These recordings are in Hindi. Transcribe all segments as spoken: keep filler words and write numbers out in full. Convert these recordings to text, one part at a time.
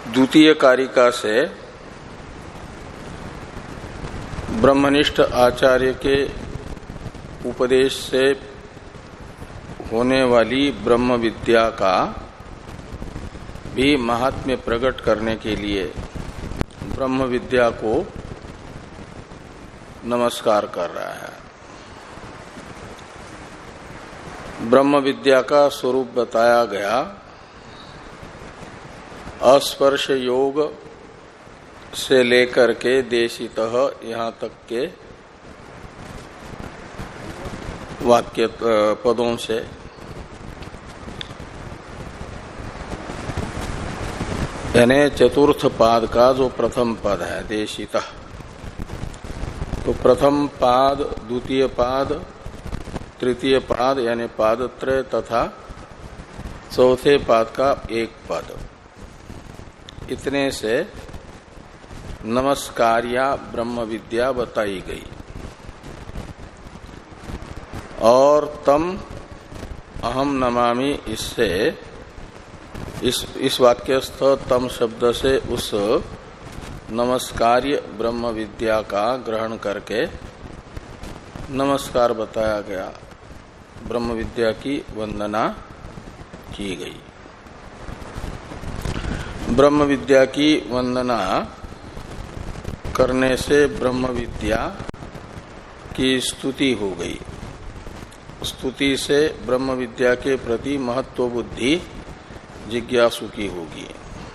द्वितीय कारिका से ब्रह्मनिष्ठ आचार्य के उपदेश से होने वाली ब्रह्म विद्या का भी महात्म्य प्रकट करने के लिए ब्रह्म विद्या को नमस्कार कर रहा है। ब्रह्म विद्या का स्वरूप बताया गया अस्पर्श योग से लेकर के देशितः यहाँ तक के वाक्य पदों से यानी चतुर्थ पाद का जो प्रथम पद है देशितः, तो प्रथम पाद, द्वितीय पाद, तृतीय पाद यानी पादत्रय तथा चौथे पाद का एक पद, इतने से नमस्कार्या ब्रह्म विद्या बताई गई। और तम अहम नमामि, इससे इस इस वाक्यस्थ तम शब्द से उस नमस्कार्य ब्रह्म विद्या का ग्रहण करके नमस्कार बताया गया, ब्रह्म विद्या की वंदना की गई। ब्रह्म विद्या की वंदना करने से ब्रह्म विद्या की स्तुति हो गई। स्तुति से ब्रह्म विद्या के प्रति महत्व बुद्धि जिज्ञासु की होगी,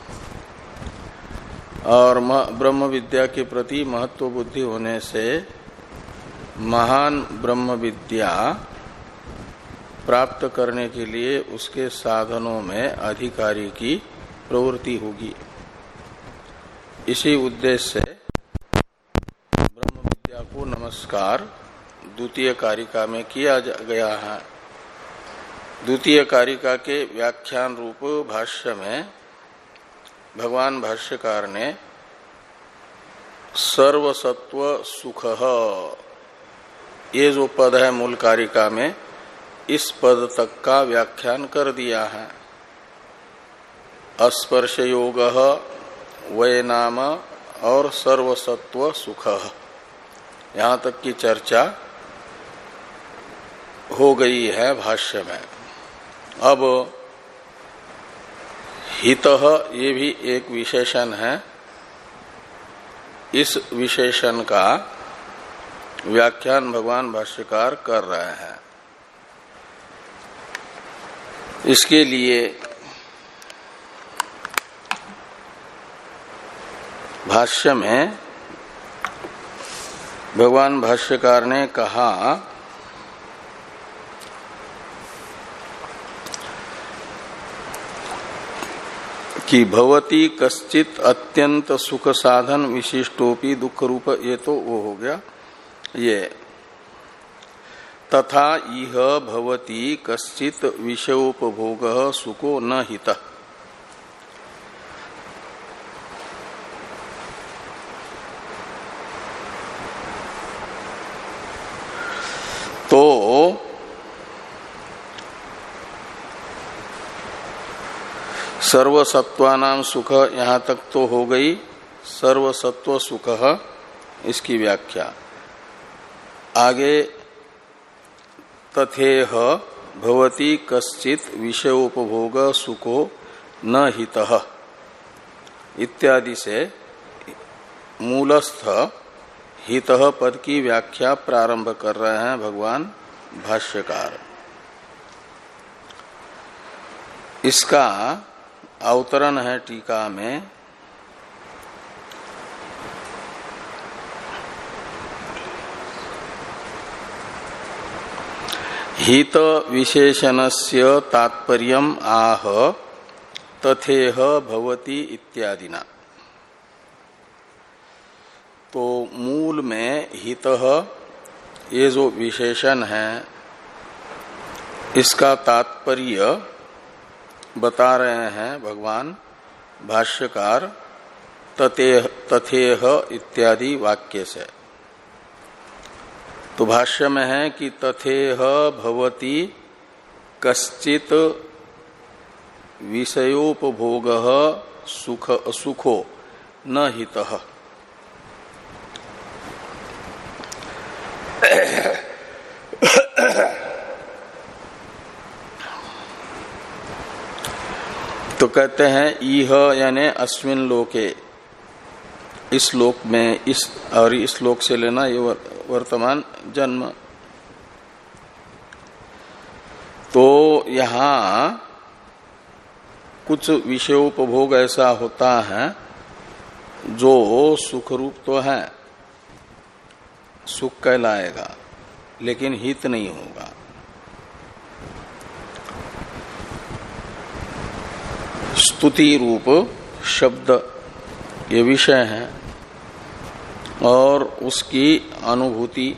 और ब्रह्म विद्या के प्रति महत्व बुद्धि होने से महान ब्रह्म विद्या प्राप्त करने के लिए उसके साधनों में अधिकारी की प्रवृत्ति होगी। इसी उद्देश्य से ब्रह्म विद्या को नमस्कार द्वितीय कारिका में किया गया है। द्वितीय कारिका के व्याख्यान रूप भाष्य में भगवान भाष्यकार ने सर्वसत्व सुख, ये जो पद है मूल कारिका में, इस पद तक का व्याख्यान कर दिया है। अस्पर्श योग वै नाम और सर्वसत्व सुख, यहाँ तक की चर्चा हो गई है भाष्य में। अब हितः ये भी एक विशेषण है, इस विशेषण का व्याख्यान भगवान भाष्यकार कर रहे हैं। इसके लिए भाष्य में भगवान भाष्यकार ने कहा कि भवती कश्चित अत्यंत सुख साधन विशिष्टोपि दुख रूप, ये तो वो हो गया ये, तथा इह भवती कश्चित विषयोपभोग सुखो न हितः। तो सर्वसत्वानाम सुख यहाँ तक तो हो गई, सर्वसत्व सुख इसकी व्याख्या। आगे तथेह भवती कश्चित विषयोपभोग सुखो न हितः इत्यादि से मूलस्थ हितः पद की व्याख्या प्रारंभ कर रहे हैं भगवान भाष्यकार। इसका अवतरण है टीका में, हित विशेषणस्य तात्पर्यम आह तथेह भवती इत्यादिना। तो मूल में हितः ये जो विशेषण है, इसका तात्पर्य बता रहे हैं भगवान भाष्यकार तथेह तथेह इत्यादि वाक्य से। तो भाष्य में है कि तथेह भवती कश्चित विषयोपभोग सुख सुखो न हितः। तो कहते हैं इह यानी अस्मिन लोके, इस लोक में, इस और इस लोक से लेना ये वर्तमान जन्म। तो यहां कुछ विषयोपभोग ऐसा होता है जो सुख रूप तो है, सुख कहलाएगा, लेकिन हित नहीं होगा। स्तुति रूप शब्द ये विषय है और उसकी अनुभूति,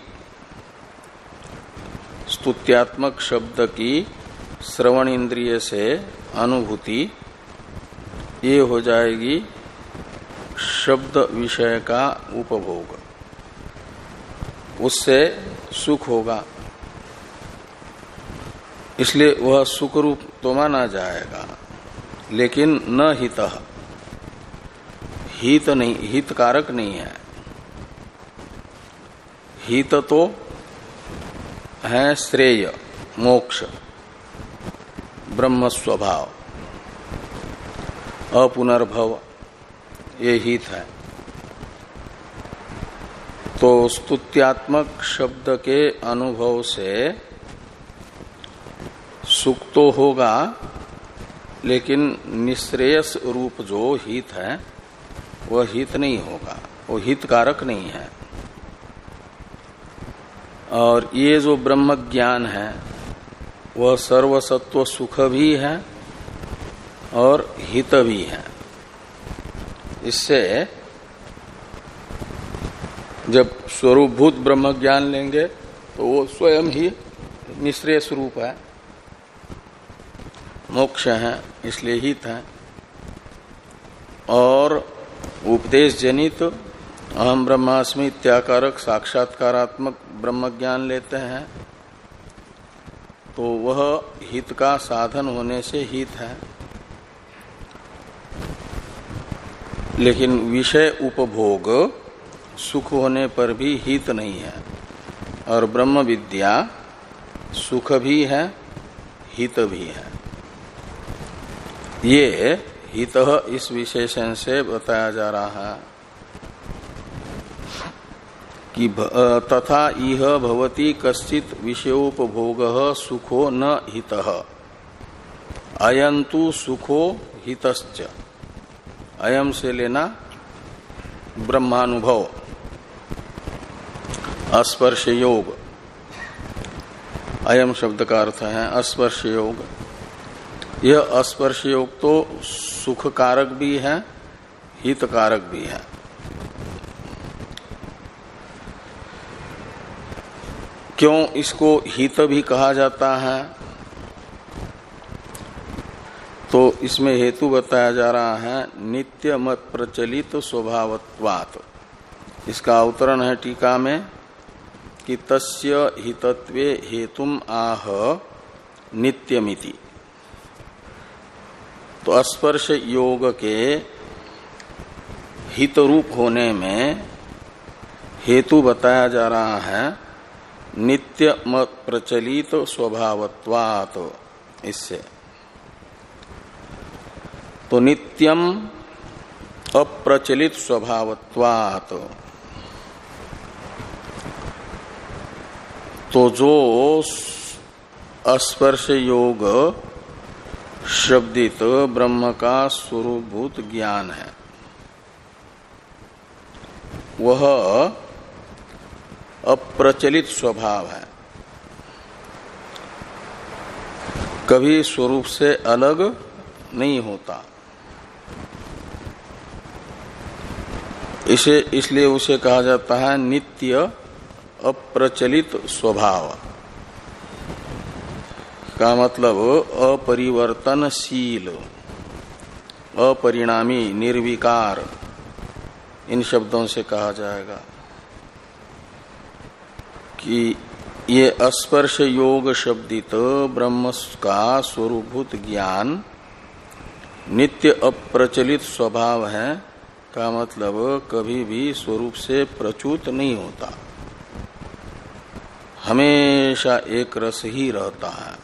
स्तुत्यात्मक शब्द की श्रवण इंद्रिय से अनुभूति ये हो जाएगी शब्द विषय का उपभोग, उससे सुख होगा, इसलिए वह सुख रूप तो माना जाएगा, लेकिन न हितः, हित नहीं, हितकारक नहीं है। हित तो है श्रेय, मोक्ष, ब्रह्म स्वभाव, अपुनर्भव, ये हित है। तो स्तुत्यात्मक शब्द के अनुभव से सुख तो होगा, लेकिन निश्रेयस रूप जो हित है वह हित नहीं होगा, वो हितकारक नहीं है। और ये जो ब्रह्म ज्ञान है वह सर्वसत्व सुख भी है और हित भी है। इससे जब स्वरूपभूत ब्रह्म ज्ञान लेंगे तो वो स्वयं ही निश्रेय स्वरूप है, मोक्ष है, इसलिए हित है। और उपदेश जनित अहम ब्रह्मास्मि इत्याकारक साक्षात्कारात्मक ब्रह्म ज्ञान लेते हैं तो वह हित का साधन होने से हित है, लेकिन विषय उपभोग सुख होने पर भी हित नहीं है। और ब्रह्म विद्या सुख भी है, हित भी है। ये हित इस विशेषण से बताया जा रहा है कि तथा इह भवति कश्चित विषयोपभोग सुखो न हितः अयंतु सुखो हितश्च। अयम से लेना ब्रह्मानुभव, अस्पर्श योग, अयम शब्द का अर्थ है स्पर्श योग। यह स्पर्श योग तो सुख कारक भी है, हित कारक भी है। क्यों इसको हित भी कहा जाता है? तो इसमें हेतु बताया जा रहा है नित्य मत प्रचलित स्वभावत्वात्। इसका अवतरण है टीका में कि तस्य हितत्वे हेतुम आह नित्यमिति। तो स्पर्श योग के हित रूप होने में हेतु बताया जा रहा है नित्य मत प्रचलित स्वभावत्वात्। इससे तो नित्यम अप्रचलित स्वभावत्वात्, तो जो स्पर्श योग शब्दित ब्रह्म का स्वरूपभूत ज्ञान है वह अप्रचलित स्वभाव है, कभी स्वरूप से अलग नहीं होता। इसे इसलिए उसे कहा जाता है नित्य अप्रचलित स्वभाव का मतलब अपरिवर्तनशील, अपरिणामी, निर्विकार, इन शब्दों से कहा जाएगा कि ये स्पर्श योग शब्दित ब्रह्म का स्वरूपभूत ज्ञान नित्य अप्रचलित स्वभाव है का मतलब कभी भी स्वरूप से प्रच्युत नहीं होता, हमेशा एक रस ही रहता है,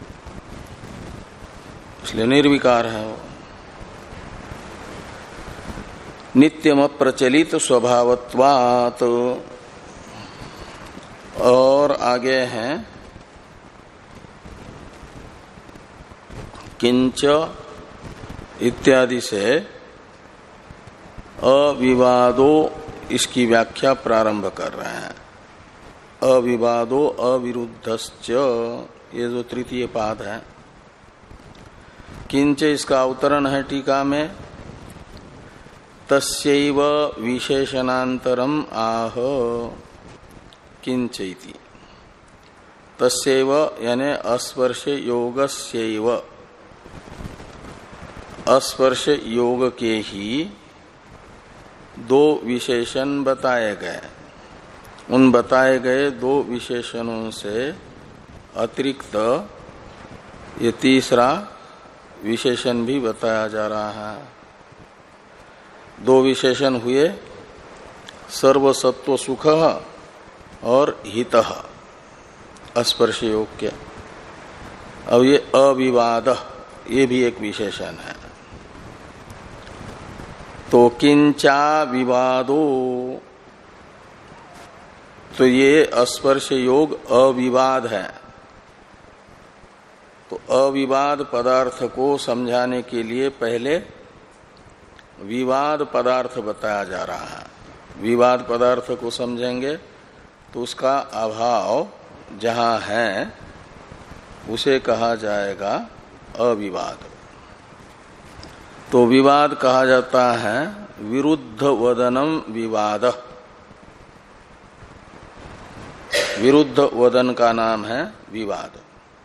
इसलिए निर्विकार है वो। नित्यम अप्रचलित स्वभावत्वात्, और आगे हैं किंच इत्यादि से अविवादो, इसकी व्याख्या प्रारंभ कर रहे हैं। अविवादो अविरुद्धश्च, ये जो तृतीय पाद है। किंच इसका अवतरण है टीका में, तस्यैव विशेषणांतरम आह किंच इति। तस्यैव यानी अस्पर्श योगस्यैव, अस्पर्श योग के ही दो विशेषण बताए गए। उन बताए गए दो विशेषणों से अतिरिक्त ये तीसरा विशेषण भी बताया जा रहा है। दो विशेषण हुए सर्वसत्व सुख और हितः स्पर्श योग के। अब ये अविवाद, ये भी एक विशेषण है। तो किंचा विवादो, तो ये स्पर्श योग अविवाद है। तो अविवाद पदार्थ को समझाने के लिए पहले विवाद पदार्थ बताया जा रहा है। विवाद पदार्थ को समझेंगे तो उसका अभाव जहां है उसे कहा जाएगा अविवाद। तो विवाद कहा जाता है विरुद्ध वदनम विवाद। विरुद्ध वदन का नाम है विवाद।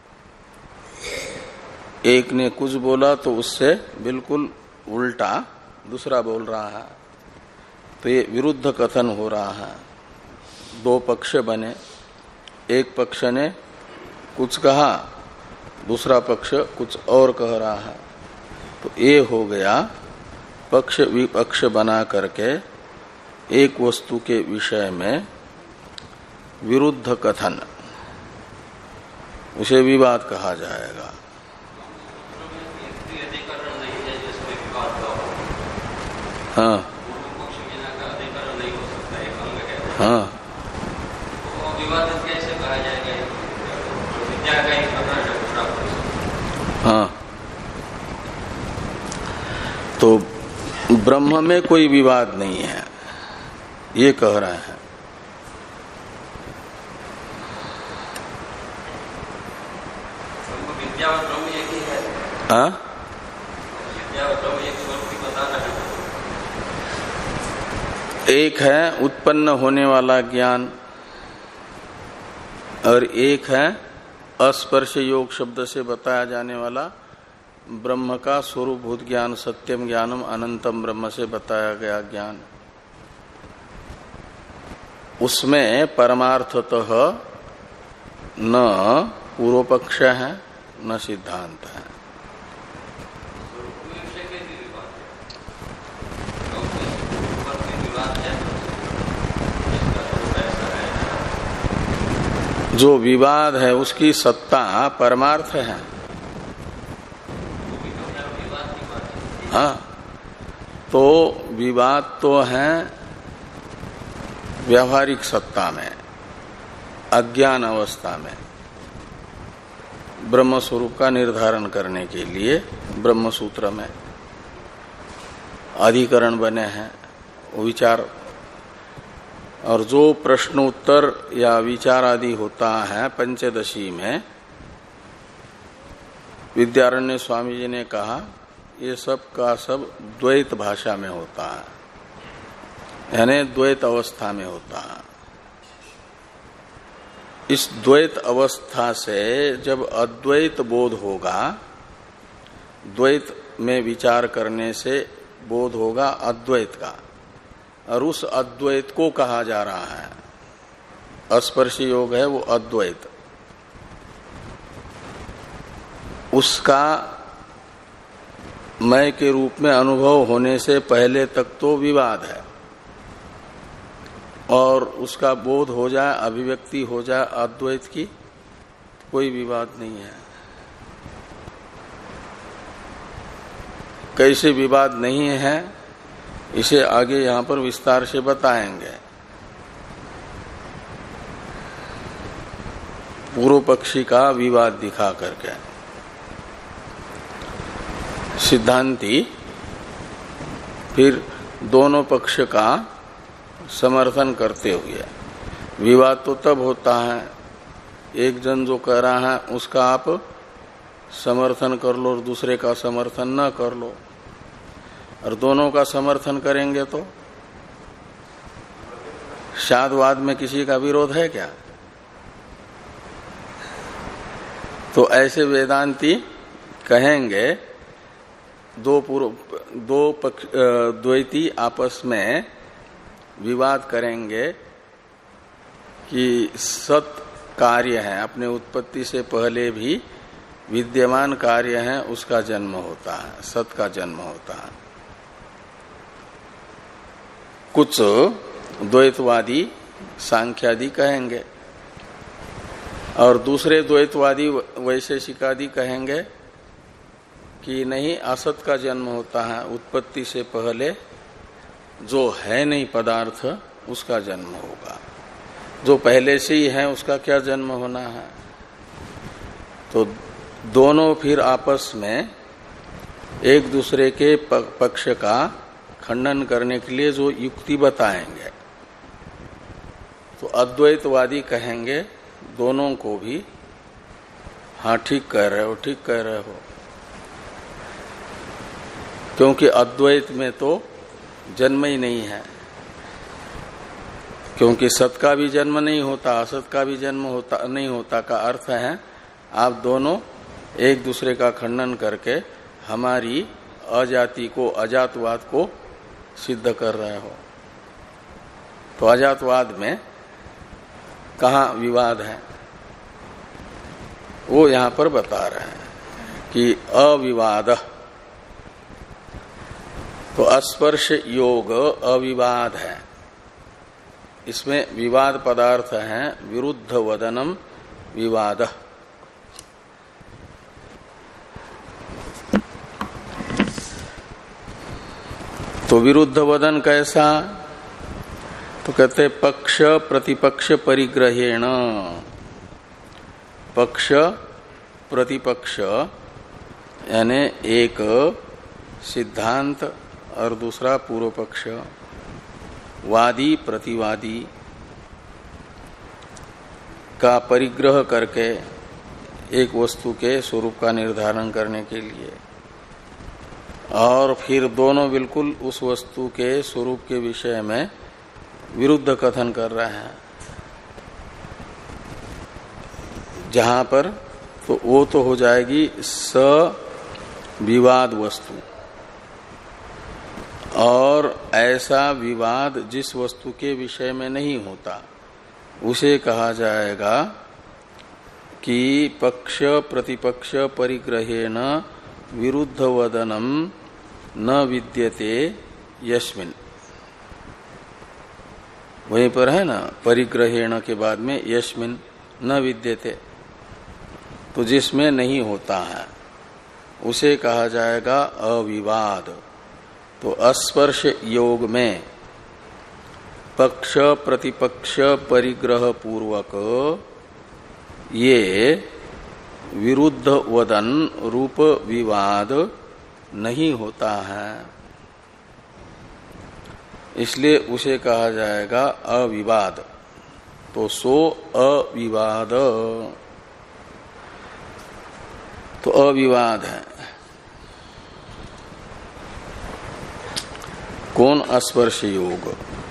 एक ने कुछ बोला तो उससे बिल्कुल उल्टा दूसरा बोल रहा है, तो ये विरुद्ध कथन हो रहा है। दो पक्ष बने, एक पक्ष ने कुछ कहा, दूसरा पक्ष कुछ और कह रहा है, तो ये हो गया पक्ष विपक्ष बना करके एक वस्तु के विषय में विरुद्ध कथन, उसे विवाद कहा जाएगा। हाँ हाँ, हाँ, तो ब्रह्म में कोई विवाद नहीं है, ये कह रहे हैं। विद्या और ब्रह्म एक ही है। हाँ, विद्या और ब्रह्म एक स्वरूप ही बता रहे हैं। एक है उत्पन्न होने वाला ज्ञान और एक है अस्पर्श योग शब्द से बताया जाने वाला ब्रह्म का स्वरूपभूत ज्ञान, सत्यम ज्ञानम अनंतम ब्रह्म से बताया गया ज्ञान। उसमें परमार्थतः न पूर्व पक्ष है न सिद्धांत है। जो विवाद है उसकी सत्ता परमार्थ है। हाँ, तो विवाद तो है व्यावहारिक सत्ता में, अज्ञान अवस्था में ब्रह्म स्वरूप का निर्धारण करने के लिए ब्रह्म सूत्र में अधिकरण बने हैं, वो विचार। और जो प्रश्नोत्तर या विचार आदि होता है पंचदशी में, विद्यारण्य स्वामी जी ने कहा ये सब का सब द्वैत भाषा में होता है, यानी द्वैत अवस्था में होता है। इस द्वैत अवस्था से जब अद्वैत बोध होगा, द्वैत में विचार करने से बोध होगा अद्वैत का, और उस अद्वैत को कहा जा रहा है स्पर्शी योग है वो अद्वैत। उसका मैं के रूप में अनुभव होने से पहले तक तो विवाद है, और उसका बोध हो जाए, अभिव्यक्ति हो जाए अद्वैत की, कोई विवाद नहीं है। कैसे विवाद नहीं है इसे आगे यहां पर विस्तार से बताएंगे। पूर्व पक्षी का विवाद दिखा करके सिद्धांती फिर दोनों पक्ष का समर्थन करते हुए, विवाद तो तब होता है एक जन जो कह रहा है उसका आप समर्थन कर लो और दूसरे का समर्थन न कर लो, और दोनों का समर्थन करेंगे तो शादवाद में किसी का विरोध है क्या? तो ऐसे वेदांती कहेंगे दो पूर्व दो पक्ष द्वैती आपस में विवाद करेंगे कि सत कार्य है, अपने उत्पत्ति से पहले भी विद्यमान कार्य है, उसका जन्म होता है, सत का जन्म होता है। कुछ द्वैतवादी सांख्यादि कहेंगे और दूसरे द्वैतवादी वैशेषिकादि कहेंगे कि नहीं, असत का जन्म होता है, उत्पत्ति से पहले जो है नहीं पदार्थ उसका जन्म होगा, जो पहले से ही है उसका क्या जन्म होना है। तो दोनों फिर आपस में एक दूसरे के पक्ष का खंडन करने के लिए जो युक्ति बताएंगे, तो अद्वैतवादी कहेंगे दोनों को भी, हाँ ठीक कह रहे हो, ठीक कह रहे हो, क्योंकि अद्वैत में तो जन्म ही नहीं है, क्योंकि सत का भी जन्म नहीं होता, असत का भी जन्म होता नहीं होता का अर्थ है आप दोनों एक दूसरे का खंडन करके हमारी अजाति को, अजातवाद को सिद्ध कर रहे हो। तो अजातवाद में कहाँ विवाद है वो यहां पर बता रहे हैं कि अविवाद, तो स्पर्श योग अविवाद है, इसमें विवाद पदार्थ है विरुद्ध वदनम विवाद। तो विरुद्ध वदन कैसा? तो कहते पक्ष प्रतिपक्ष परिग्रहेण, पक्ष प्रतिपक्ष यानी एक सिद्धांत और दूसरा पूर्व पक्ष, वादी प्रतिवादी का परिग्रह करके एक वस्तु के स्वरूप का निर्धारण करने के लिए, और फिर दोनों बिल्कुल उस वस्तु के स्वरूप के विषय में विरुद्ध कथन कर रहे हैं, जहां पर तो वो तो हो जाएगी सविवाद वस्तु, और ऐसा विवाद जिस वस्तु के विषय में नहीं होता उसे कहा जाएगा कि पक्ष प्रतिपक्ष परिग्रहेण विरुद्ध वदनम न विद्यते यस्मिन्। वहीं पर है ना, परिग्रहेण के बाद में यस्मिन् न विद्यते, तो जिसमें नहीं होता है उसे कहा जाएगा अविवाद। तो अस्पर्श योग में पक्ष प्रतिपक्ष परिग्रह पूर्वक ये विरुद्ध वदन रूप विवाद नहीं होता है, इसलिए उसे कहा जाएगा अविवाद। तो सो अविवाद, तो अविवाद है। कौन? स्पर्श योग।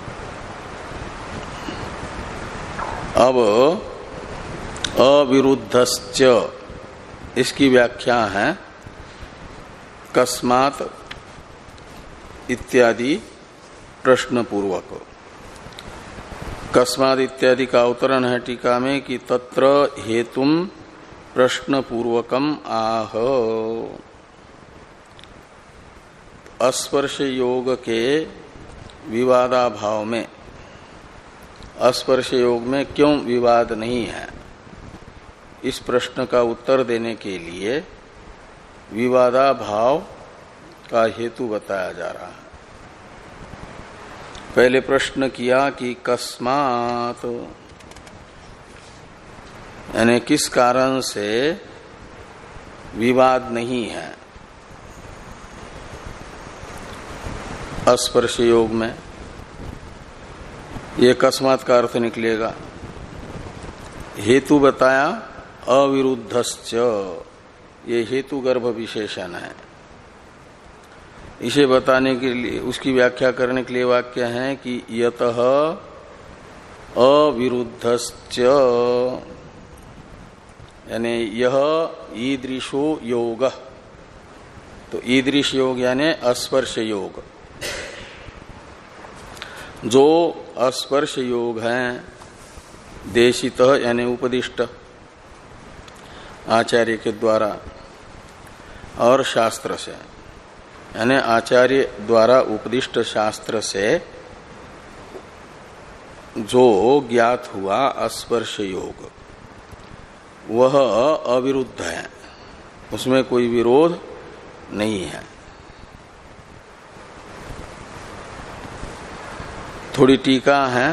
अब अविरुद्धश्च, इसकी व्याख्या है कस्मात् इत्यादि प्रश्न पूर्वक। कस्मात् इत्यादि का अवतरण है टीका में कि तत्र हेतुम प्रश्न पूर्वकम आह। अस्पर्श योग के विवादाभाव में, अस्पर्श योग में क्यों विवाद नहीं है, इस प्रश्न का उत्तर देने के लिए विवादाभाव का हेतु बताया जा रहा है। पहले प्रश्न किया कि कस्मात, यानी किस कारण से विवाद नहीं है अस्पर्श योग में। ये कस्मात का अर्थ निकलेगा। हेतु बताया अविरुद्धश्च, ये हेतु गर्भ विशेषण है। इसे बताने के लिए, उसकी व्याख्या करने के लिए वाक्य है कि यतः अविरुद्धश्च, यानी यह ईदृशो योग, तो ईदृश योग यानी अस्पर्श योग, जो अस्पर्श योग है देशितः यानी उपदिष्ट आचार्य के द्वारा और शास्त्र से, यानी आचार्य द्वारा उपदिष्ट शास्त्र से जो ज्ञात हुआ अस्पर्श योग, वह अविरुद्ध है, उसमें कोई विरोध नहीं है। थोड़ी टीका है।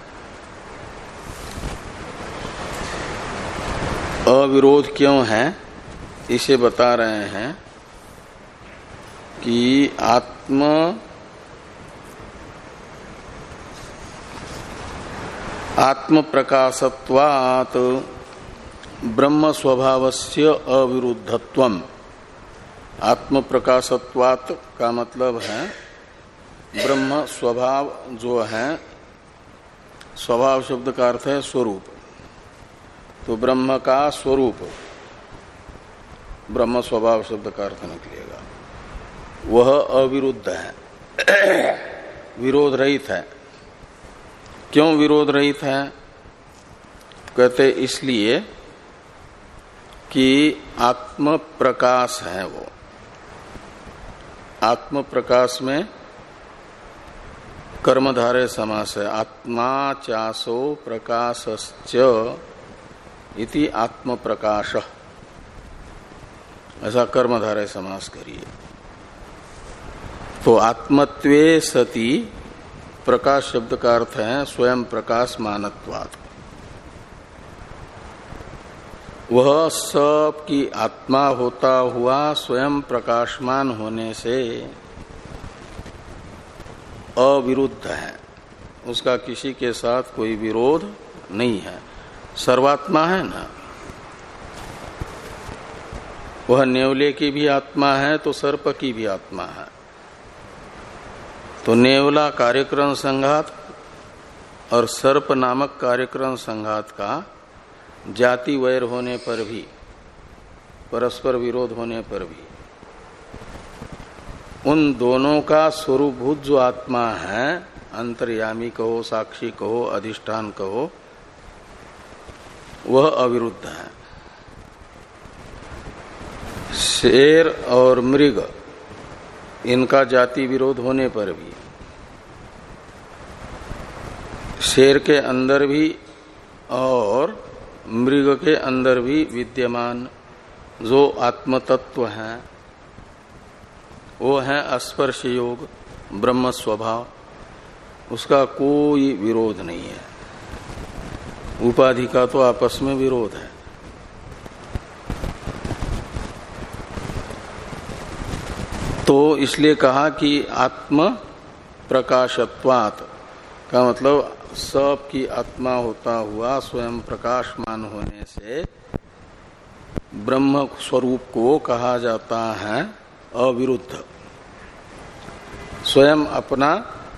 अविरोध क्यों है इसे बता रहे हैं कि आत्म आत्म प्रकाशत्वात् ब्रह्म स्वभावस्य अविरुद्धत्वम्। आत्म प्रकाशत्वात् का मतलब है ब्रह्म स्वभाव जो है, स्वभाव शब्द का अर्थ है स्वरूप, तो ब्रह्म का स्वरूप, ब्रह्म स्वभाव शब्द का अर्थ निकलेगा, वह अविरुद्ध है, विरोध रहित है। क्यों विरोध रहित है? कहते इसलिए कि आत्म प्रकाश है वो। आत्म प्रकाश में कर्मधारय समास है। आत्मा चासो प्रकाशश्च इति आत्म प्रकाश, ऐसा कर्मधारय समास करिए। तो आत्मत्वे सति प्रकाश शब्द का अर्थ है स्वयं प्रकाश मानत्वात्। वह सब की आत्मा होता हुआ स्वयं प्रकाशमान होने से अविरुद्ध है, उसका किसी के साथ कोई विरोध नहीं है। सर्वात्मा है ना, वह नेवले की भी आत्मा है तो सर्प की भी आत्मा है। तो नेवला कार्यक्रम संघात और सर्प नामक कार्यक्रम संघात का जाति वैर होने पर भी, परस्पर विरोध होने पर भी, उन दोनों का स्वरूपभूत जो आत्मा है, अंतर्यामी कहो, साक्षी कहो, अधिष्ठान कहो, वह अविरुद्ध है। शेर और मृग इनका जाति विरोध होने पर भी, शेर के अंदर भी और मृग के अंदर भी विद्यमान जो आत्मतत्व है वो है अस्पर्श योग, ब्रह्म स्वभाव, उसका कोई विरोध नहीं है। उपाधि का तो आपस में विरोध है। तो इसलिए कहा कि आत्म प्रकाशत्वात् का मतलब सब की आत्मा होता हुआ स्वयं प्रकाशमान होने से ब्रह्म स्वरूप को कहा जाता है अविरुद्ध। स्वयं अपना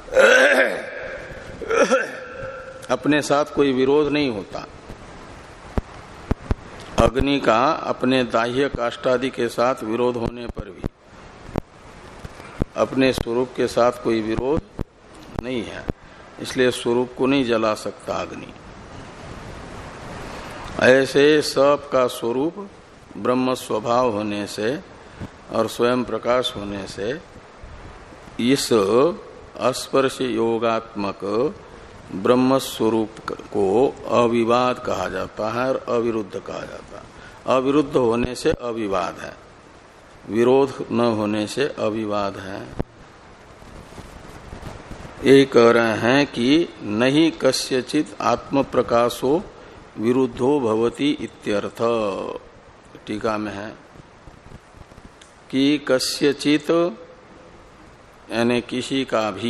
अपने साथ कोई विरोध नहीं होता। अग्नि का अपने दाह्य काष्ठादि के साथ विरोध होने पर भी अपने स्वरूप के साथ कोई विरोध नहीं है, इसलिए स्वरूप को नहीं जला सकता अग्नि। ऐसे सब का स्वरूप ब्रह्म स्वभाव होने से और स्वयं प्रकाश होने से इस अस्पर्श योगात्मक ब्रह्म स्वरूप को अविवाद कहा जाता है और अविरुद्ध कहा जाता है। अविरुद्ध होने से अविवाद है, विरोध न होने से अविवाद है। ये कह रहे हैं कि नहीं कस्यचित आत्म प्रकाशो विरुद्धो भवति इत्यर्थ। टीका में है कि कस्यचित यानी किसी का भी,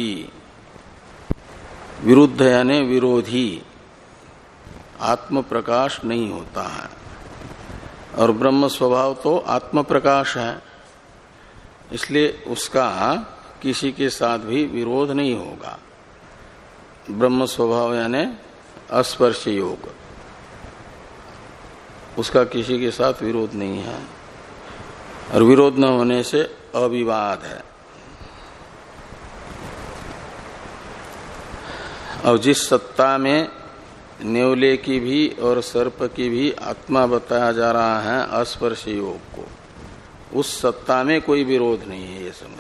विरुद्ध यानी विरोधी आत्म प्रकाश नहीं होता है, और ब्रह्म स्वभाव तो आत्म प्रकाश है, इसलिए उसका किसी के साथ भी विरोध नहीं होगा। ब्रह्म स्वभाव यानी अस्पर्श योग, उसका किसी के साथ विरोध नहीं है, और विरोध न होने से अविवाद है। और जिस सत्ता में नेवले की भी और सर्प की भी आत्मा बताया जा रहा है अस्पर्श योग को, उस सत्ता में कोई विरोध नहीं है, ये समझना।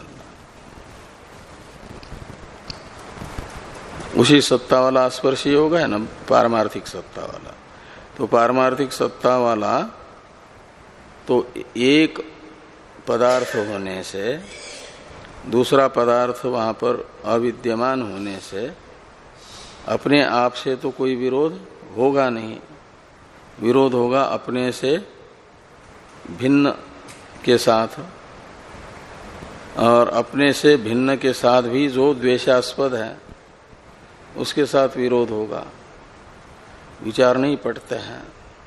उसी सत्ता वाला स्पर्श योग है ना, पारमार्थिक सत्ता वाला। तो पारमार्थिक सत्ता वाला तो एक पदार्थ होने से, दूसरा पदार्थ वहां पर अविद्यमान होने से अपने आप से तो कोई विरोध होगा नहीं। विरोध होगा अपने से भिन्न के साथ, और अपने से भिन्न के साथ भी जो द्वेषास्पद है उसके साथ विरोध होगा। विचार नहीं पड़ते हैं।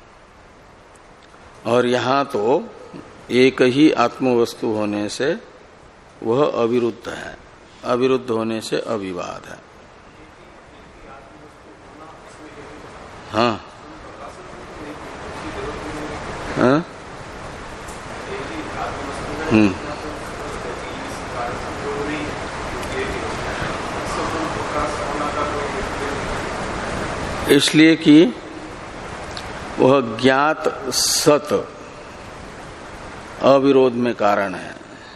और यहां तो एक ही आत्मवस्तु होने से वह अविरुद्ध है, अविरुद्ध होने से अविवाद है। हाँ, हाँ? हम्म इसलिए कि वह ज्ञात सत अविरोध में कारण है,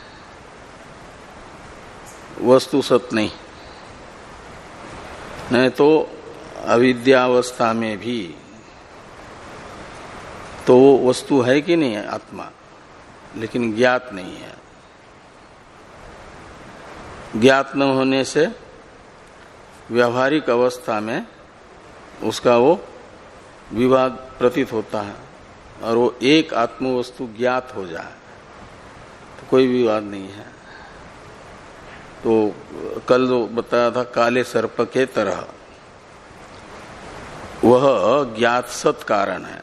वस्तु सत नहीं। नहीं तो अविद्यावस्था में भी तो वो वस्तु है कि नहीं है आत्मा, लेकिन ज्ञात नहीं है। ज्ञात न होने से व्यावहारिक अवस्था में उसका वो विवाद प्रतीत होता है, और वो एक आत्म वस्तु ज्ञात हो जाए तो कोई विवाद नहीं है। तो कल जो बताया था काले सर्प के तरह, वह ज्ञात सत कारण है।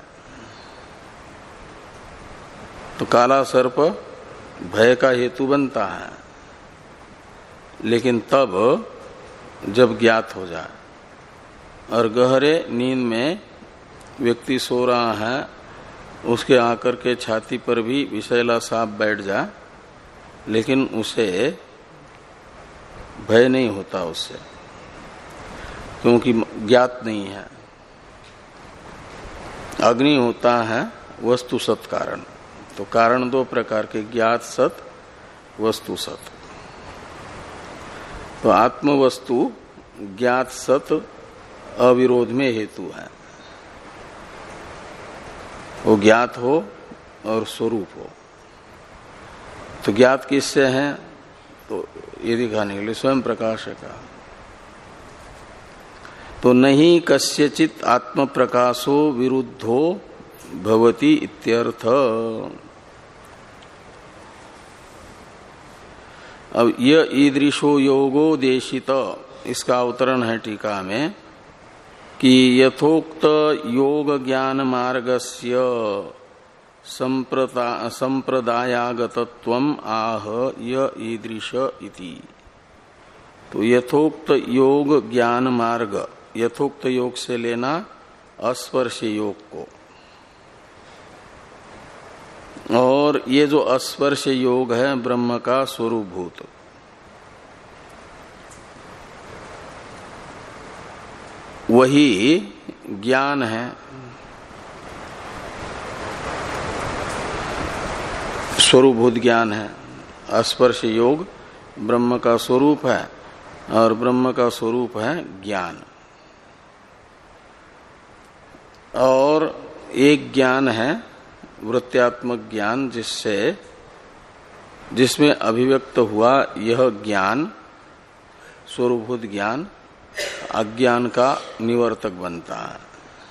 तो काला सर्प भय का हेतु बनता है, लेकिन तब जब ज्ञात हो जाए। और गहरे नींद में व्यक्ति सो रहा है, उसके आकर के छाती पर भी विषैला सांप बैठ जाए, लेकिन उसे भय नहीं होता उससे, क्योंकि ज्ञात नहीं है। अग्नि होता है वस्तु सत कारण। तो कारण दो प्रकार के, ज्ञात सत, वस्तु सत। तो आत्म वस्तु ज्ञात सत अविरोध में हेतु है। वो ज्ञात हो और स्वरूप हो। तो ज्ञात किससे है? तो ये दिखाने के लिए स्वयं प्रकाश का। तो नहीं कस्यचित आत्म प्रकाशो विरुद्धो भवति इत्यर्थ। अब यह ईदृशो योगो देशित, इसका अवतरण है टीका में कि यथोक्त योग ज्ञान मार्गस्य संप्रदायागतत्वम आह य ईदृश इति। तो यथोक्त योग ज्ञान मार्ग, यथोक्त योग से लेना अस्पर्श योग को, और ये जो अस्पर्श योग है ब्रह्म का स्वरूपभूत, वही ज्ञान है। स्वरूपभूत ज्ञान है। अस्पर्श योग ब्रह्म का स्वरूप है और ब्रह्म का स्वरूप है ज्ञान। और एक ज्ञान है वृत्त्यात्मक ज्ञान, जिससे जिसमें अभिव्यक्त हुआ यह ज्ञान स्वरूपभूत ज्ञान अज्ञान का निवर्तक बनता है।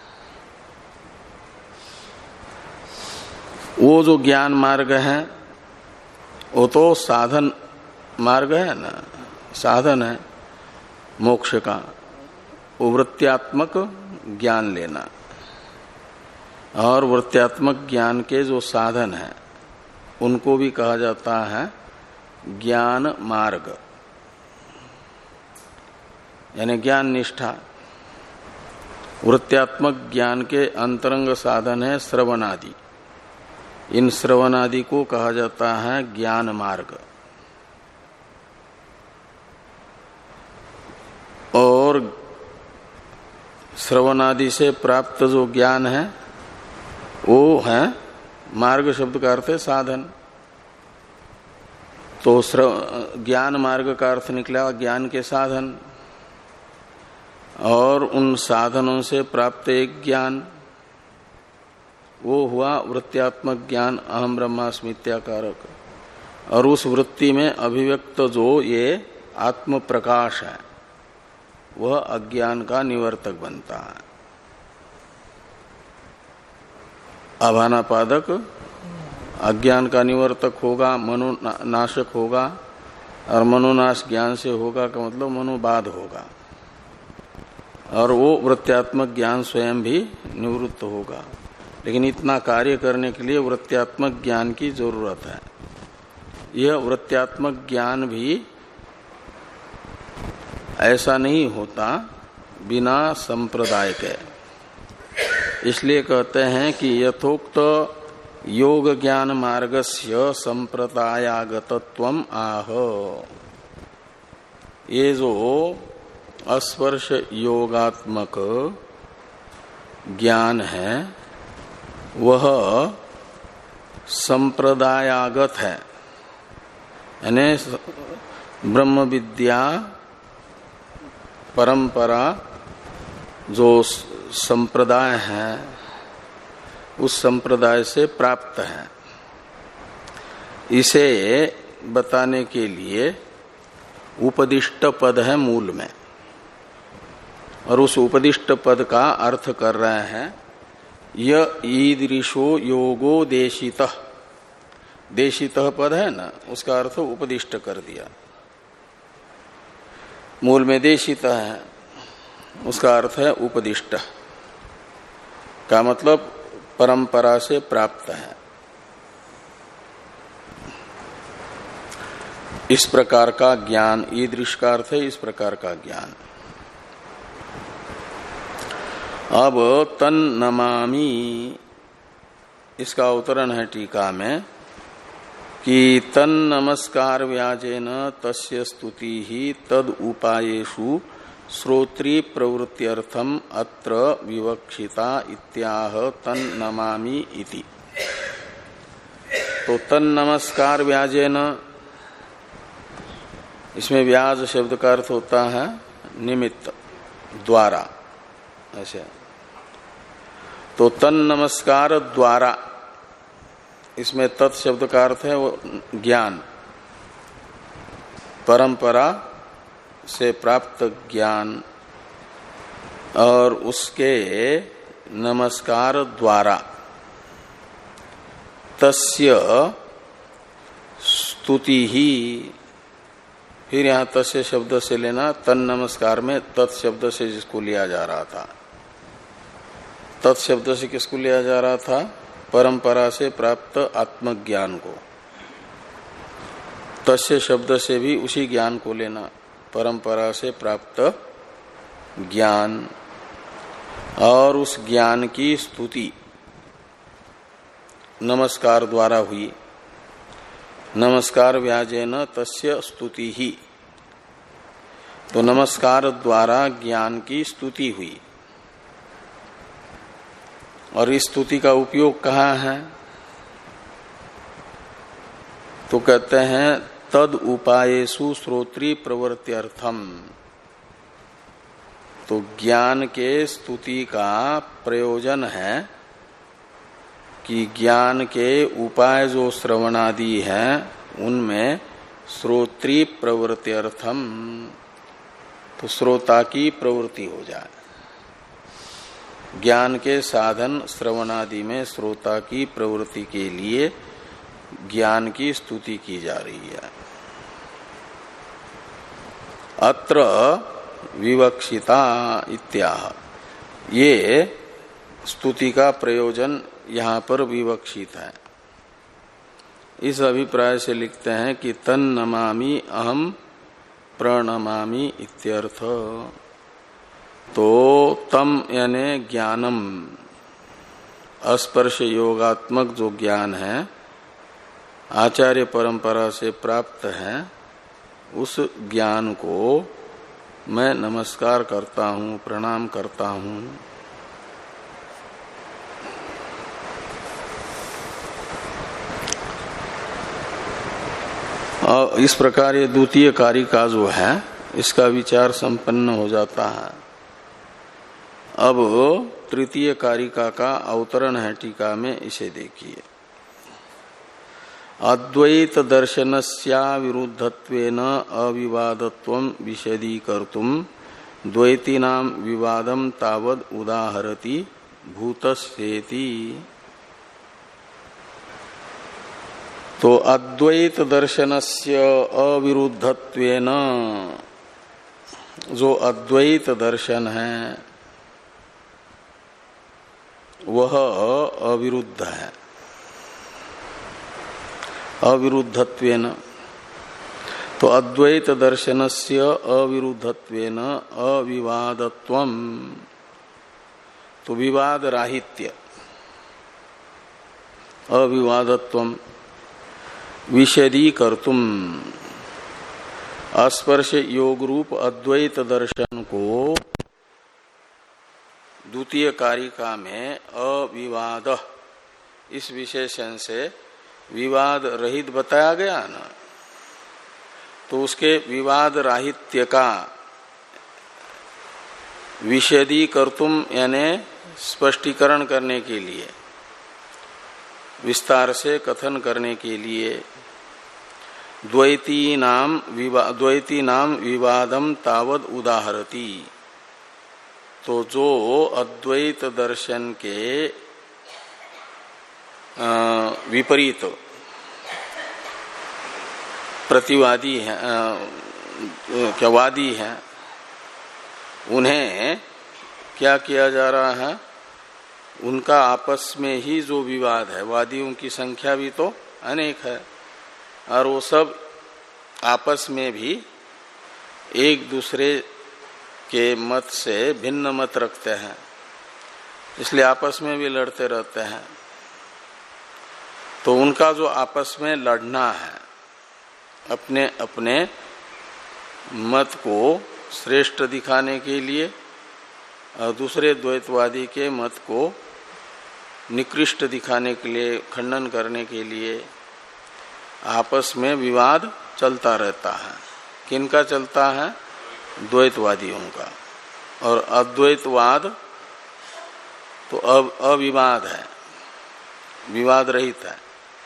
वो जो ज्ञान मार्ग है वो तो साधन मार्ग है ना, साधन है मोक्ष का, वो वृत्त्यात्मक ज्ञान लेना। और वृत्त्यात्मक ज्ञान के जो साधन है उनको भी कहा जाता है ज्ञान मार्ग, यानी ज्ञान निष्ठा। वृत्त्यात्मक ज्ञान के अंतरंग साधन है श्रवणादि, इन श्रवणादि को कहा जाता है ज्ञान मार्ग। और श्रवणादि से प्राप्त जो ज्ञान है वो है मार्ग शब्द का अर्थ है साधन। तो ज्ञान मार्ग का अर्थ निकला ज्ञान के साधन, और उन साधनों से प्राप्त एक ज्ञान वो हुआ वृत्त्यात्मक ज्ञान अहम ब्रह्मास्मित्याकारक। और उस वृत्ति में अभिव्यक्त जो ये आत्म प्रकाश है वह अज्ञान का निवर्तक बनता है। आभानापादक अज्ञान का निवर्तक होगा, मनोनाशक होगा, और मनोनाश ज्ञान से होगा का मतलब मनोबाध होगा, और वो वृत्त्यात्मक ज्ञान स्वयं भी निवृत्त होगा। लेकिन इतना कार्य करने के लिए वृत्त्यात्मक ज्ञान की जरूरत है। यह वृत्त्यात्मक ज्ञान भी ऐसा नहीं होता बिना संप्रदाय के। इसलिए कहते हैं कि यथोक्त योग ज्ञान मार्गस्य संप्रदायागतत्वम आह। ये जो अस्पर्श योगात्मक ज्ञान है वह संप्रदायागत है, यानी ब्रह्म विद्या परंपरा जो संप्रदाय है उस संप्रदाय से प्राप्त है। इसे बताने के लिए उपदिष्ट पद है मूल में, और उस उपदिष्ट पद का अर्थ कर रहे हैं य ईदृशो योगो देशितः। देशितः पद है ना, उसका अर्थ उपदिष्ट कर दिया। मूल में देशितः है, उसका अर्थ है उपदिष्ट का मतलब परंपरा से प्राप्त है। इस प्रकार का ज्ञान, ईदृश का अर्थ है इस प्रकार का ज्ञान। अब तन नमामि, इसका अवतरण है टीका में कि तन नमस्कार व्याजेन तस्य स्तुति ही तद उपायेषु श्रोत्री प्रवृत्त्यर्थम अत्र विवक्षिता इत्याह तन नमामि इति। तो तन नमस्कार व्याजेन, इसमें व्याज शब्द का अर्थ होता है निमित्त, द्वारा, ऐसे। तो तन नमस्कार द्वारा, इसमें तत् शब्द का अर्थ है वो ज्ञान, परंपरा से प्राप्त ज्ञान, और उसके नमस्कार द्वारा तस्य स्तुति ही। फिर यहां तस्य शब्द से लेना, तन नमस्कार में तत् शब्द से जिसको लिया जा रहा था, तत् शब्द से किसको लिया जा रहा था? परंपरा से प्राप्त आत्मज्ञान को। तस्य शब्द से भी उसी ज्ञान को लेना, परंपरा से प्राप्त ज्ञान, और उस ज्ञान की स्तुति नमस्कार द्वारा हुई। नमस्कार व्याजेन तस्य स्तुति ही, तो नमस्कार द्वारा ज्ञान की स्तुति हुई। और इस स्तुति का उपयोग कहाँ है? तो कहते हैं तद उपायेषु श्रोत्री प्रवृत्त्यर्थम। तो ज्ञान के स्तुति का प्रयोजन है कि ज्ञान के उपाय जो श्रवणादि हैं उनमें श्रोत्री प्रवृत्त्यर्थम, तो श्रोता की प्रवृत्ति हो जाए। ज्ञान के साधन श्रवणादि में श्रोता की प्रवृत्ति के लिए ज्ञान की स्तुति की जा रही है। अत्र विवक्षिता इत्याह, ये स्तुति का प्रयोजन यहाँ पर विवक्षित है। इस अभिप्राय से लिखते हैं कि तन्नमामि अहम प्रणमामि इत्यर्थ। तो तम यानी ज्ञानम, स्पर्श योगात्मक जो ज्ञान है आचार्य परंपरा से प्राप्त है, उस ज्ञान को मैं नमस्कार करता हूँ, प्रणाम करता हूँ। और इस प्रकार ये द्वितीय कारिका जो है इसका विचार संपन्न हो जाता है। अब तृतीय कारिका का अवतरण है टीका में, इसे देखिए। अद्वैत दर्शनस्या विरुद्धत्वेन अविवादत्वं विशदीकर्तुं द्वैतीनां विवादं तावद उदाहरति भूतस्येति। तो अद्वैत दर्शनस्य अविरुद्धत्वेन, जो अद्वैत दर्शन है वह अविरुद्ध है। अविरुद्धत्वेन, तो अद्वैत दर्शनस्य अविरुद्धत्वेन अविवादत्वम, तो विवाद राहित्य, अविवादत्वम विशदीकर्तुम, स्पर्श योग रूप अद्वैत दर्शन को द्वितीय कारिका में अविवाद इस विशेषण से विवाद रहित बताया गया ना, तो उसके विवाद राहित्य का विशदीकर्तुम यानी स्पष्टीकरण करने के लिए, विस्तार से कथन करने के लिए द्वैती नाम विवा, द्वैती नाम विवादम तावद उदाहरति। तो जो अद्वैत दर्शन के विपरीत प्रतिवादी हैं, क्या वादी हैं, उन्हें क्या किया जा रहा है, उनका आपस में ही जो विवाद है, वादियों की संख्या भी तो अनेक है और वो सब आपस में भी एक दूसरे के मत से भिन्न मत रखते हैं, इसलिए आपस में भी लड़ते रहते हैं। तो उनका जो आपस में लड़ना है, अपने अपने मत को श्रेष्ठ दिखाने के लिए और दूसरे द्वैतवादी के मत को निकृष्ट दिखाने के लिए, खंडन करने के लिए आपस में विवाद चलता रहता है। किनका चलता है? द्वैतवादियों का। और अद्वैतवाद तो अब अविवाद है, विवाद रहित है।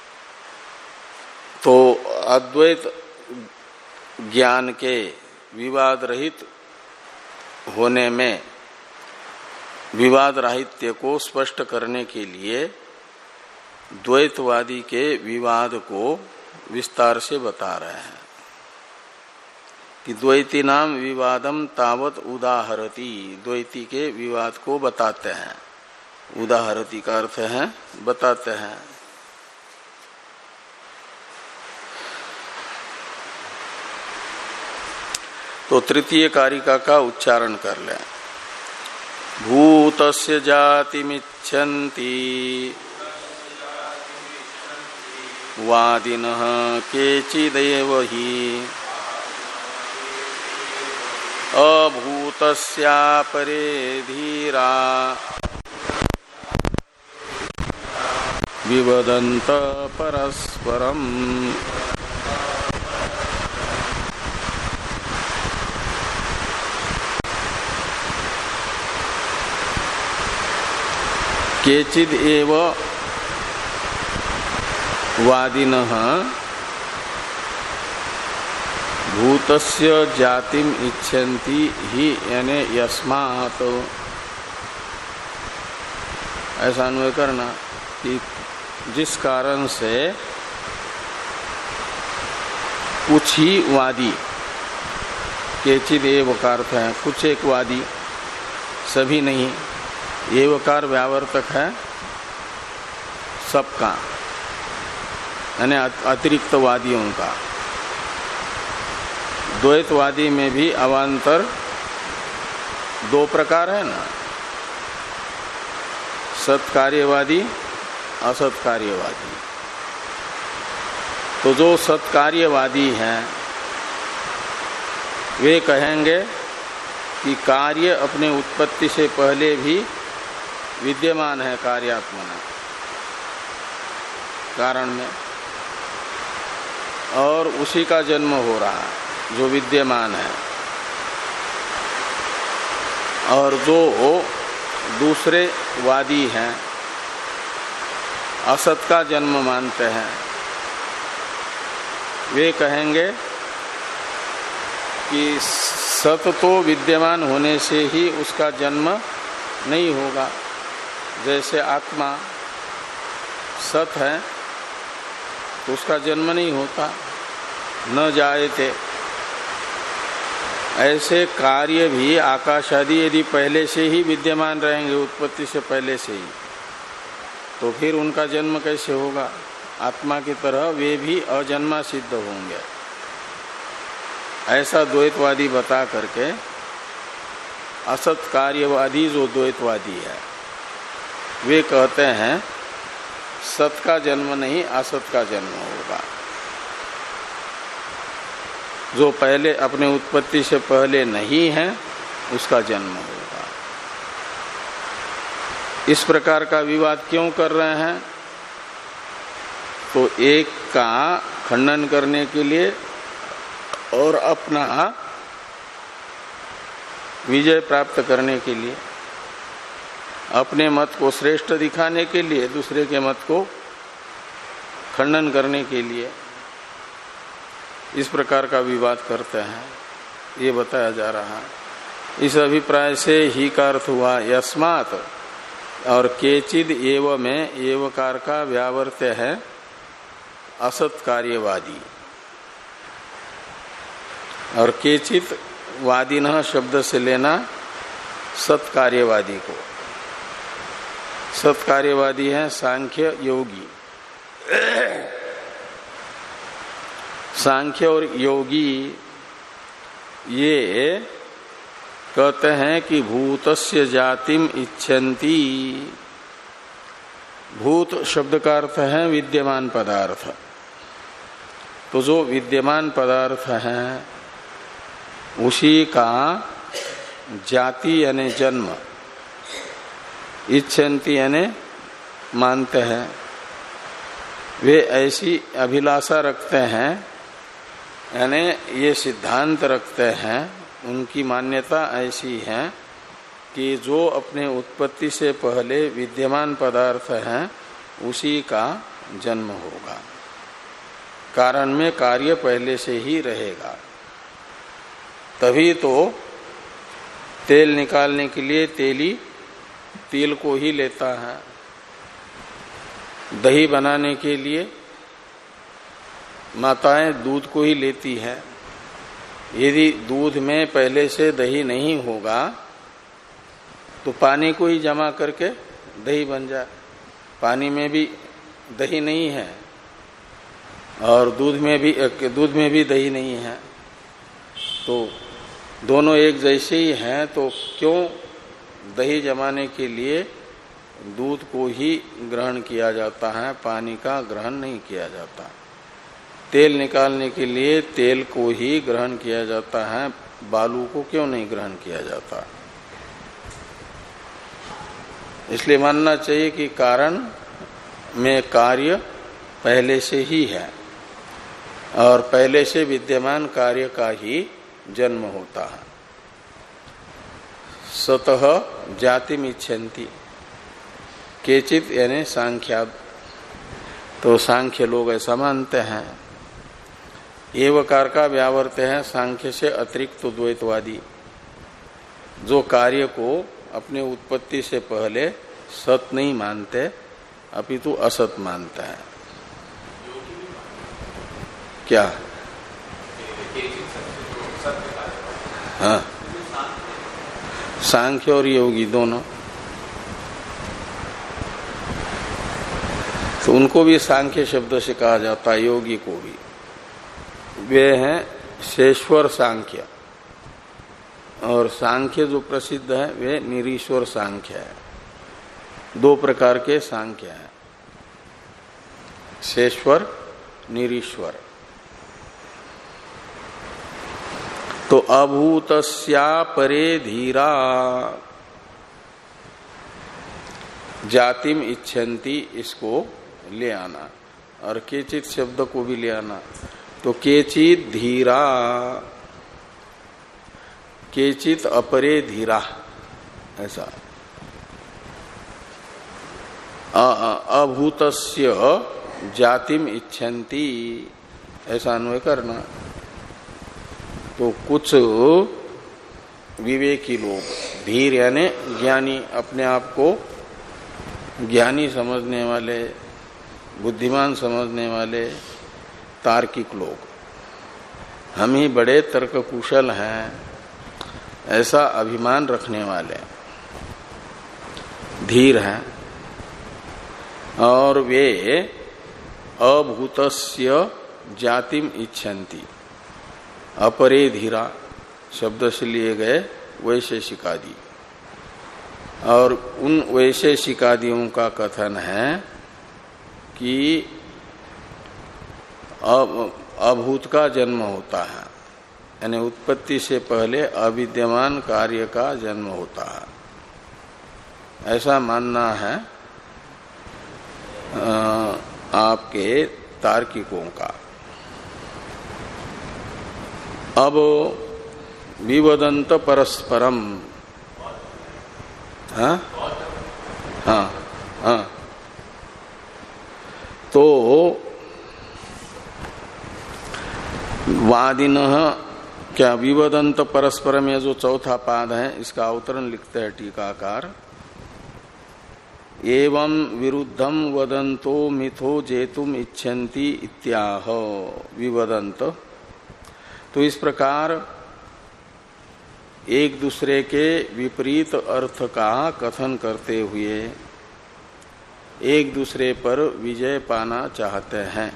तो अद्वैत ज्ञान के विवाद रहित होने में विवाद राहित्य को स्पष्ट करने के लिए द्वैतवादी के विवाद को विस्तार से बता रहे हैं कि द्वैती नाम विवादम तावत उदाहरति, द्वैती के विवाद को बताते हैं। उदाहरति का अर्थ है बताते हैं। तो तृतीय कारिका का उच्चारण कर लें। भूतस्य जातिमिच्छन्ति वादिनः केचिदेव हि अभूतस्यापरे धीरा विवदन्त परस्परम्। केचिद एव वादिनः भूतस्य जातिम इच्छन्ति ही यानी यस्मात्, ऐसा अन्वय करना कि जिस कारण से कुछ ही वादी, केचिद एवकार है कुछ एक वादी, सभी नहीं, एवकार व्यावर्तक है सबका यानी अतिरिक्त वादियों का। द्वैतवादी में भी अवान्तर दो प्रकार है ना, सत्कार्यवादी असत्कार्यवादी। तो जो सत्कार्यवादी हैं वे कहेंगे कि कार्य अपने उत्पत्ति से पहले भी विद्यमान है कार्यात्मना कारण में, और उसी का जन्म हो रहा है जो विद्यमान है। और जो दूसरे वादी हैं असत का जन्म मानते हैं, वे कहेंगे कि सत तो विद्यमान होने से ही उसका जन्म नहीं होगा। जैसे आत्मा सत है तो उसका जन्म नहीं होता, न जायते। ऐसे कार्य भी आकाश आदि यदि पहले से ही विद्यमान रहेंगे उत्पत्ति से पहले से ही, तो फिर उनका जन्म कैसे होगा? आत्मा की तरह वे भी अजन्मा सिद्ध होंगे। ऐसा द्वैतवादी बता करके असत कार्यवादी जो द्वैतवादी है वे कहते हैं सत का जन्म नहीं असत का जन्म होगा। जो पहले अपने उत्पत्ति से पहले नहीं है उसका जन्म होगा। इस प्रकार का विवाद क्यों कर रहे हैं? तो एक का खंडन करने के लिए और अपना विजय प्राप्त करने के लिए, अपने मत को श्रेष्ठ दिखाने के लिए, दूसरे के मत को खंडन करने के लिए इस प्रकार का विवाद करते हैं, ये बताया जा रहा है। इस अभिप्राय से ही का अर्थ हुआ यस्मात्, और केचिद एव में एवकार का व्यावर्त्य है असत कार्यवादी, और केचित वादिनः शब्द से लेना सत्कार्यवादी को। सत्कार्यवादी है सांख्य योगी। सांख्य और योगी ये कहते हैं कि भूतस्य जातिम इच्छन्ति। भूत शब्द का अर्थ है विद्यमान पदार्थ। तो जो विद्यमान पदार्थ है उसी का जाति यानी जन्म, इच्छन्ति यानी मानते हैं। वे ऐसी अभिलाषा रखते हैं यानी ये सिद्धांत रखते हैं, उनकी मान्यता ऐसी है कि जो अपने उत्पत्ति से पहले विद्यमान पदार्थ है उसी का जन्म होगा। कारण में कार्य पहले से ही रहेगा। तभी तो तेल निकालने के लिए तेली तिल को ही लेता है, दही बनाने के लिए माताएं दूध को ही लेती है। यदि दूध में पहले से दही नहीं होगा तो पानी को ही जमा करके दही बन जाए। पानी में भी दही नहीं है और दूध में भी दूध में भी दही नहीं है, तो दोनों एक जैसे ही हैं, तो क्यों दही जमाने के लिए दूध को ही ग्रहण किया जाता है, पानी का ग्रहण नहीं किया जाता। तेल निकालने के लिए तेल को ही ग्रहण किया जाता है, बालू को क्यों नहीं ग्रहण किया जाता? इसलिए मानना चाहिए कि कारण में कार्य पहले से ही है और पहले से विद्यमान कार्य का ही जन्म होता है। स्वतः जातिम इच्छन्ति, केचित यानी सांख्याद, तो सांख्य लोग ऐसा मानते हैं। एवकार का व्यावर्त है सांख्य से अतिरिक्त तो द्वैतवादी, जो कार्य को अपने उत्पत्ति से पहले सत नहीं मानते अपितु असत मानते हैं। क्या? हाँ, सांख्य और योगी दोनों, तो उनको भी सांख्य शब्द से कहा जाता है, योगी को भी। वे हैं शेश्वर सांख्य, और सांख्य जो प्रसिद्ध है वे निरीश्वर सांख्य है। दो प्रकार के सांख्य हैं, शेश्वर निरीश्वर। तो अभूतस्या परे धीरा जातिम इच्छन्ति, इसको ले आना, और केचित शब्द को भी ले आना। तो केचित धीरा, केचित अपरे धीरा, ऐसा। अभूतस्य जातिम इच्छन्ति, ऐसा अन्वय करना। तो कुछ विवेकी लोग, धीर यानी ज्ञानी, अपने आप को ज्ञानी समझने वाले, बुद्धिमान समझने वाले तार्किक लोग, हम ही बड़े तर्क कुशल हैं, ऐसा अभिमान रखने वाले धीर हैं, और वे अभूतस्य जातिम इच्छन्ति, अपरे धीरा शब्द से लिए गए वैशेषिकादि। और उन वैशेषिकादियों का कथन है कि अभूत का जन्म होता है, यानी उत्पत्ति से पहले अविद्यमान कार्य का जन्म होता है, ऐसा मानना है आपके तार्किकों का। अब विवदंत परस्परम, हाँ हाँ हाँ, तो वादिनः क्या विवदंत परस्परम, ये जो चौथा पाद है इसका अवतरण लिखते हैं टीकाकार। एवं विरुद्धम वदंतो मिथो जेतुम इच्छन्ति इत्याह विवदंत। तो इस प्रकार एक दूसरे के विपरीत अर्थ का कथन करते हुए एक दूसरे पर विजय पाना चाहते हैं,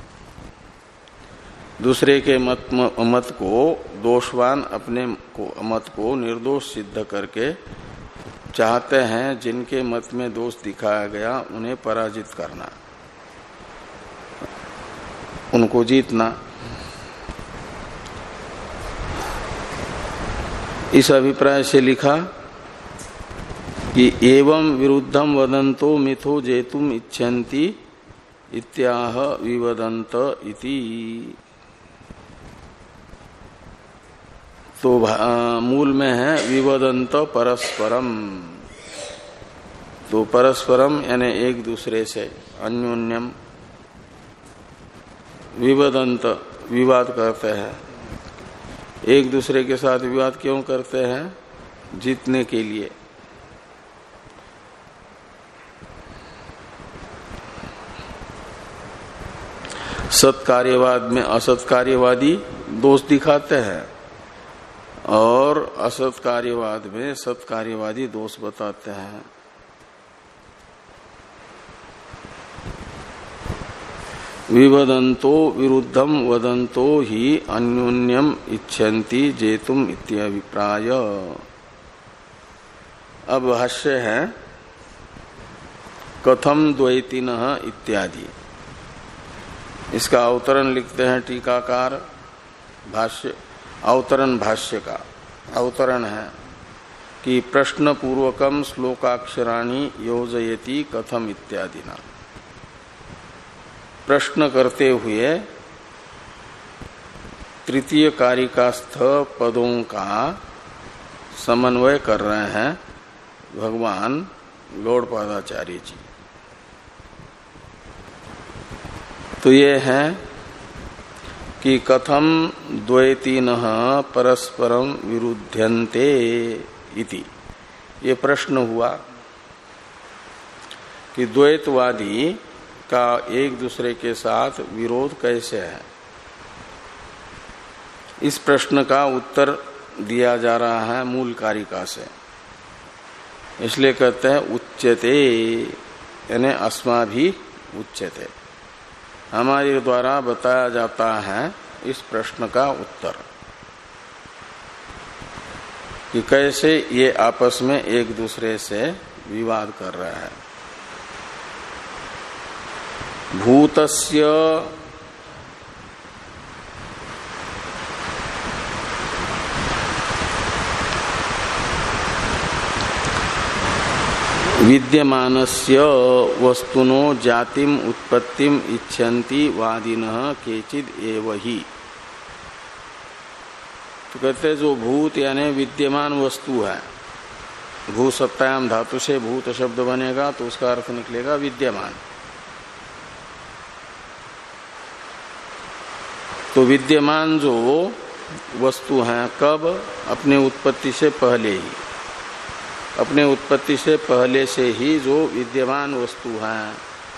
दूसरे के मत मत को दोषवान, अपने को मत को निर्दोष सिद्ध करके चाहते हैं जिनके मत में दोष दिखाया गया उन्हें पराजित करना, उनको जीतना। इस अभिप्राय से लिखा कि एवं विरुद्धम वदंतो मिथो जेतुम इच्छन्ति इत्याह विवदंत इति। तो मूल में है विवदंत परस्परम, तो परस्परम यानी एक दूसरे से, अन्योन्यम, विवदंत विवाद करते हैं। एक दूसरे के साथ विवाद क्यों करते हैं? जीतने के लिए। सत्कार्यवाद में असत कार्यवादी दोष दिखाते हैं और असत कार्यवाद में सत्कार्यवादी दोष बताते हैं। विवदंतो विरुद्धम वदंतो ही अन्योन्यम इच्छन्ति जेतुम इत्यभिप्राय। अब भाष्य है कथम द्वैतिनः इत्यादि, इसका अवतरण लिखते हैं टीकाकार। भाष्य अवतरण भाष्य का अवतरण है कि प्रश्न पूर्वकम श्लोकाक्षराणि योजयति कथम इत्यादि ना, प्रश्न करते हुए तृतीय कारिकास्थ पदों का समन्वय कर रहे हैं भगवान गौड़पादाचार्य जी। तो ये है कि कथम द्वैतीनः परस्परम विरुध्यन्ते इति, ये प्रश्न हुआ कि द्वैतवादी का एक दूसरे के साथ विरोध कैसे है। इस प्रश्न का उत्तर दिया जा रहा है मूल कारिका से, इसलिए कहते हैं उच्यते, यानी अस्माभि उच्यते, हमारे द्वारा बताया जाता है इस प्रश्न का उत्तर कि कैसे ये आपस में एक दूसरे से विवाद कर रहे हैं। भूतस्य विद्यमानस्य वस्तुनो जातिम उत्पत्तिम इच्छन्ति वादिनः केचिद एव ही। तो कहते जो भूत यानी विद्यमान वस्तु है, भू सत्तायाम धातु से भूत शब्द बनेगा तो उसका अर्थ निकलेगा विद्यमान। तो विद्यमान जो वस्तु है कब, अपने उत्पत्ति से पहले ही, अपने उत्पत्ति से पहले से ही जो विद्यमान वस्तु है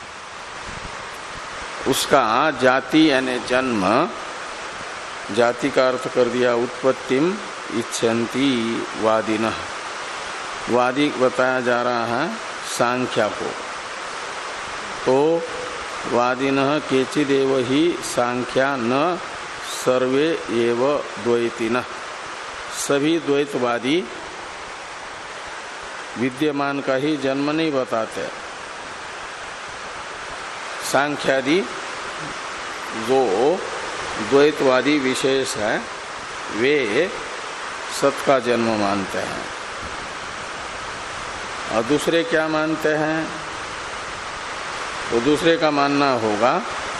उसका जाति यानी जन्म, जाति का अर्थ कर दिया उत्पत्तिम इच्छन्ति वादिनः, वादी बताया जा रहा है सांख्या को। तो वादिनः केचिदेव ही सांख्या न सर्वे एव द्वैतिनः, सभी द्वैतवादी विद्यमान का ही जन्म नहीं बताते। सांख्यादि जो द्वैतवादी विशेष है वे सत का जन्म मानते हैं, और दूसरे क्या मानते हैं, तो दूसरे का मानना होगा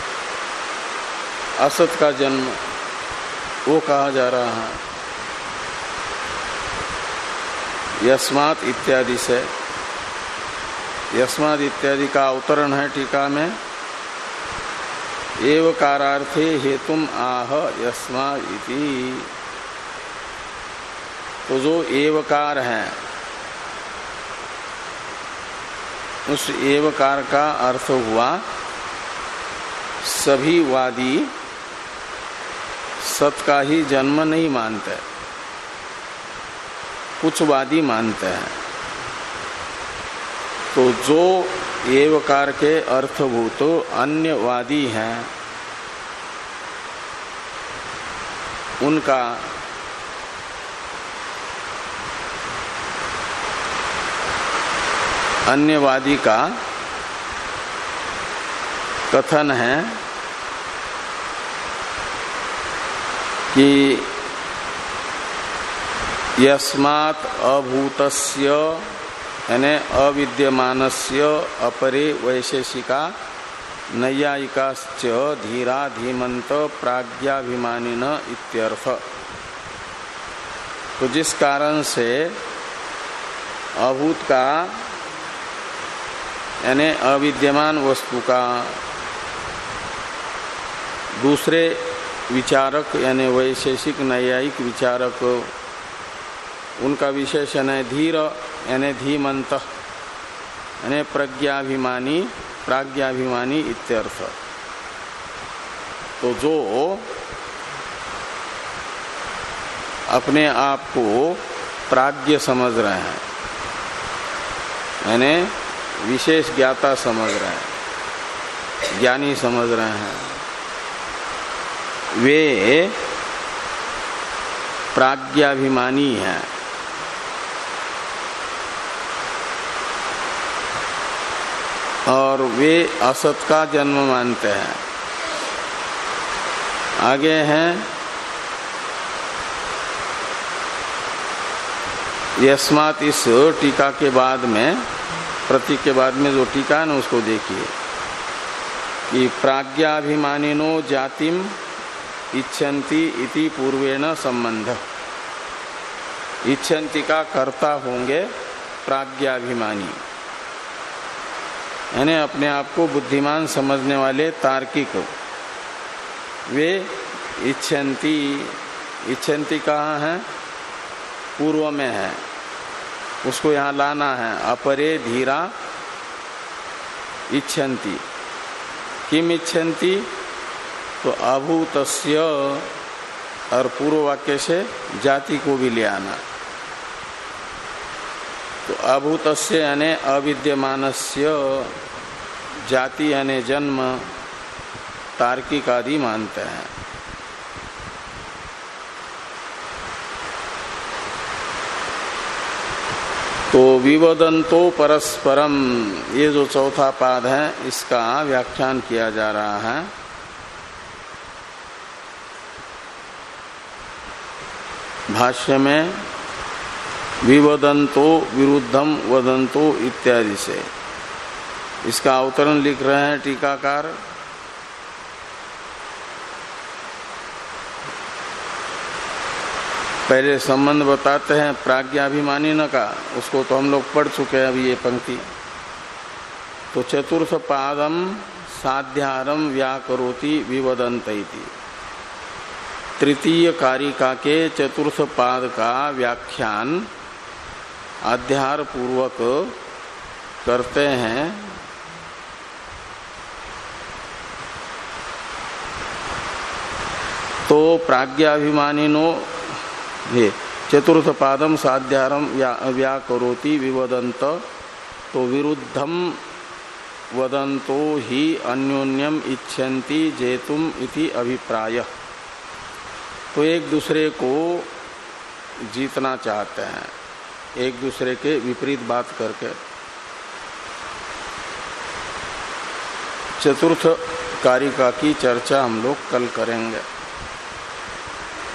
असत का जन्म, वो कहा जा रहा है यस्मात् इत्यादि से। यस्मात् इत्यादि का अवतरण है टीका में, एवकारार्थे हेतुम आह यस्मात् इति। तो जो एवकार है उस एवकार का अर्थ हुआ सभी वादी सत का ही जन्म नहीं मानते, कुछ वादी मानते हैं। तो जो एवकार के अर्थभूत अन्य वादी हैं उनका अन्यवादी का कथन है कि यस्मात् अभूतस्य यानी अविद्यमानस्य अपरे वैशेषिका नैयायिकाश्च धीरा धीमंत प्राज्ञाभिमानिन इत्यर्थ। तो जिस कारण से अभूत का यानी अविद्यमान वस्तु का दूसरे विचारक यानी वैशेषिक नैयायिक विचारक उनका विशेषण है धीर यानी धीमंत यानी प्रज्ञाभिमानी प्राज्ञाभिमानी इत्यर्थ। तो जो अपने आप को प्राज्ञ समझ रहे हैं यानी विशेष ज्ञाता समझ रहे हैं, ज्ञानी समझ रहे हैं, वे प्राज्ञाभिमानी हैं। और वे असत का जन्म मानते हैं। आगे हैं यस्मात्, इस टीका के बाद में प्रतीक के बाद में जो टीका है ना उसको देखिए कि प्राज्ञाभिमानिनो जातिम इच्छन्ति इति पूर्वेण संबंध। इच्छन्ति का कर्ता होंगे प्राज्ञाभिमानी यानी अपने आप को बुद्धिमान समझने वाले तार्किक, वे इच्छन्ति, इच्छन्ति कहाँ है? पूर्व में है, उसको यहाँ लाना है। अपरे धीरा इच्छन्ति, किम इच्छन्ति? तो अभूतस्य, और पूर्व वाक्य से जाति को भी ले आना। तो अभूतस्य यानी अविद्यमानस्य, जाति यानी जन्म, तार्किक आदि मानते हैं। तो विवदंतो परस्परम, ये जो चौथा पाद है इसका व्याख्यान किया जा रहा है। भाष्य में विवदंतो विरुद्धम वदंतो इत्यादि से इसका अवतरण लिख रहे हैं टीकाकार। पहले संबंध बताते हैं प्राज्ञाभिमानी न का, उसको तो हम लोग पढ़ चुके हैं अभी ये पंक्ति। तो चतुर्थ पादम साध्यारम व्याकरोति विवदंत इति, तृतीय कारिका के चतुर्थ पाद का व्याख्यान अध्यार पूर्वक करते हैं। तो प्राज्ञाभिमानिनो, ये चतुर्थ पादम साध्यारम व्याकरोति विवदंत, तो विरुद्धम वदंतो ही अन्योन्यम इच्छन्ति जेतुम इति अभिप्राय। तो एक दूसरे को जीतना चाहते हैं, एक दूसरे के विपरीत बात करके। चतुर्थ कारिका की चर्चा हम लोग कल करेंगे।